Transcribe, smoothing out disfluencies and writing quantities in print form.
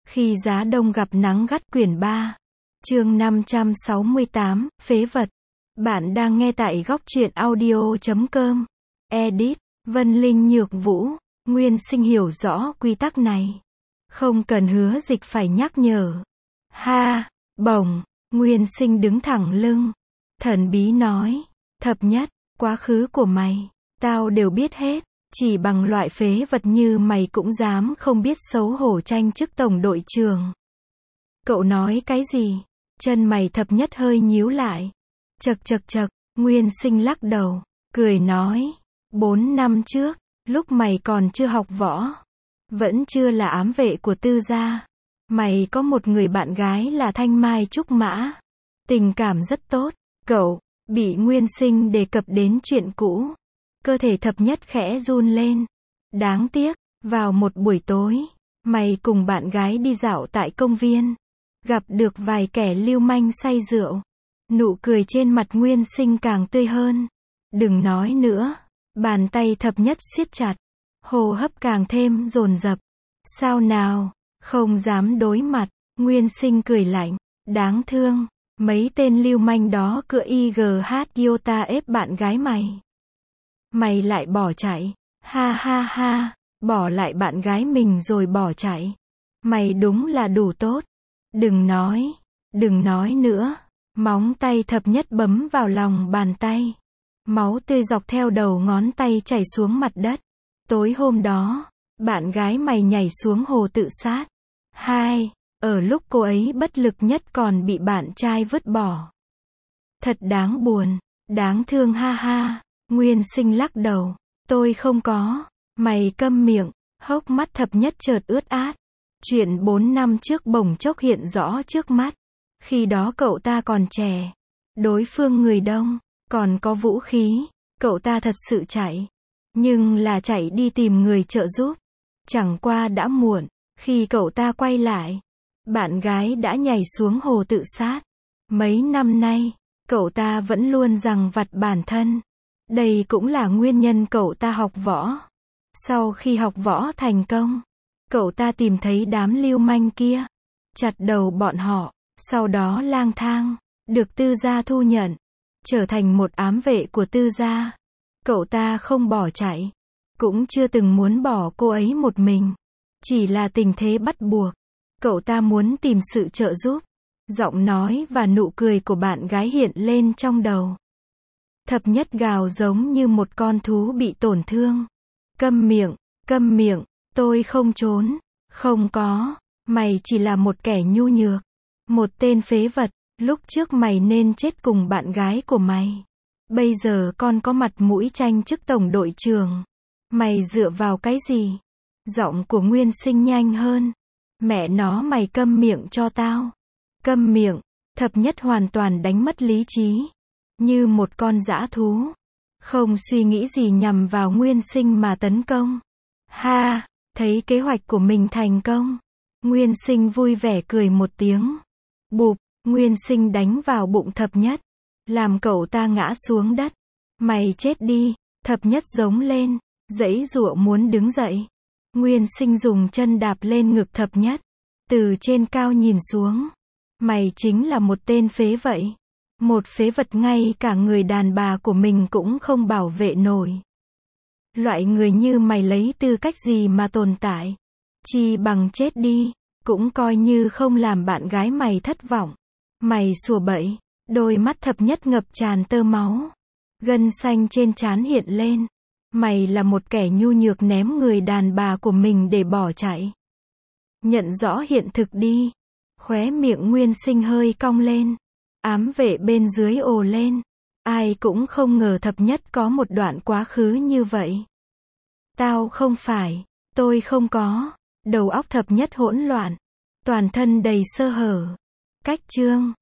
Khi giá đông gặp nắng gắt quyển 3. Chương 568, phế vật. Bạn đang nghe tại góc truyện audio.com. Edit, Vân Linh Nhược Vũ. Nguyên Sinh hiểu rõ quy tắc này. Không cần Hứa Dịch phải nhắc nhở. Ha, bổng, Nguyên Sinh đứng thẳng lưng. Thần bí nói, Thập Nhất, quá khứ của mày, tao đều biết hết. Chỉ bằng loại phế vật như mày cũng dám không biết xấu hổ tranh chức tổng đội trưởng. Cậu nói cái gì? Chân mày Thập Nhất hơi nhíu lại. Chậc, Nguyên Sinh lắc đầu, cười nói, 4 năm trước, lúc mày còn chưa học võ, vẫn chưa là ám vệ của Tư gia, mày có một người bạn gái là Thanh Mai Trúc Mã. Tình cảm rất tốt. Cậu, bị Nguyên Sinh đề cập đến chuyện cũ. Cơ thể Thập Nhất khẽ run lên. Đáng tiếc, vào một buổi tối, mày cùng bạn gái đi dạo tại công viên, gặp được vài kẻ lưu manh say rượu. Nụ cười trên mặt Nguyên Sinh càng tươi hơn. Đừng nói nữa. Bàn tay Thập Nhất siết chặt, hô hấp càng thêm dồn dập. Sao nào, không dám đối mặt. Nguyên Sinh cười lạnh, đáng thương, mấy tên lưu manh đó cựa IGH Iota ép bạn gái mày. Mày lại bỏ chạy. Ha ha ha, bỏ lại bạn gái mình rồi bỏ chạy. Mày đúng là đủ tốt. Đừng nói nữa. Móng tay Thập Nhất bấm vào lòng bàn tay. Máu tươi dọc theo đầu ngón tay chảy xuống mặt đất. Tối hôm đó, bạn gái mày nhảy xuống hồ tự sát. Ở lúc cô ấy bất lực nhất còn bị bạn trai vứt bỏ. Thật đáng buồn, đáng thương ha ha. Nguyên Sinh lắc đầu. Tôi không có. Mày câm miệng. Hốc mắt Thập Nhất chợt ướt át. Chuyện 4 năm trước bỗng chốc hiện rõ trước mắt. Khi đó cậu ta còn trẻ. Đối phương người đông, còn có vũ khí. Cậu ta thật sự chạy. Nhưng là chạy đi tìm người trợ giúp. Chẳng qua đã muộn. Khi cậu ta quay lại, bạn gái đã nhảy xuống hồ tự sát. Mấy năm nay, cậu ta vẫn luôn giằng vặt bản thân. Đây cũng là nguyên nhân cậu ta học võ. Sau khi học võ thành công, cậu ta tìm thấy đám lưu manh kia, chặt đầu bọn họ, sau đó lang thang, được Tư gia thu nhận, trở thành một ám vệ của Tư gia. Cậu ta không bỏ chạy, cũng chưa từng muốn bỏ cô ấy một mình, chỉ là tình thế bắt buộc. Cậu ta muốn tìm sự trợ giúp. Giọng nói và nụ cười của bạn gái hiện lên trong đầu. Thập Nhất gào giống như một con thú bị tổn thương. Câm miệng, tôi không trốn. Không có, mày chỉ là một kẻ nhu nhược. Một tên phế vật, lúc trước mày nên chết cùng bạn gái của mày. Bây giờ con có mặt mũi tranh chức tổng đội trưởng. Mày dựa vào cái gì? Giọng của Nguyên Sinh nhanh hơn. Mẹ nó mày câm miệng cho tao. Câm miệng, Thập Nhất hoàn toàn đánh mất lý trí. Như một con dã thú. Không suy nghĩ gì nhằm vào Nguyên Sinh mà tấn công. Ha, thấy kế hoạch của mình thành công. Nguyên Sinh vui vẻ cười một tiếng. Bụp, Nguyên Sinh đánh vào bụng Thập Nhất. Làm cậu ta ngã xuống đất. Mày chết đi, Thập Nhất giống lên, giãy giụa muốn đứng dậy. Nguyên Sinh dùng chân đạp lên ngực Thập Nhất. Từ trên cao nhìn xuống. Mày chính là một tên phế vậy. Một phế vật ngay cả người đàn bà của mình cũng không bảo vệ nổi. Loại người như mày lấy tư cách gì mà tồn tại? Chi bằng chết đi, cũng coi như không làm bạn gái mày thất vọng. Mày sủa bậy. Đôi mắt Thập Nhất ngập tràn tơ máu. Gân xanh trên trán hiện lên. Mày là một kẻ nhu nhược ném người đàn bà của mình để bỏ chạy. Nhận rõ hiện thực đi. Khóe miệng Nguyên Sinh hơi cong lên. Ám vệ bên dưới ồ lên. Ai cũng không ngờ Thập Nhất có một đoạn quá khứ như vậy. Tao không phải. Tôi không có. Đầu óc Thập Nhất hỗn loạn. Toàn thân đầy sơ hở. Cách chương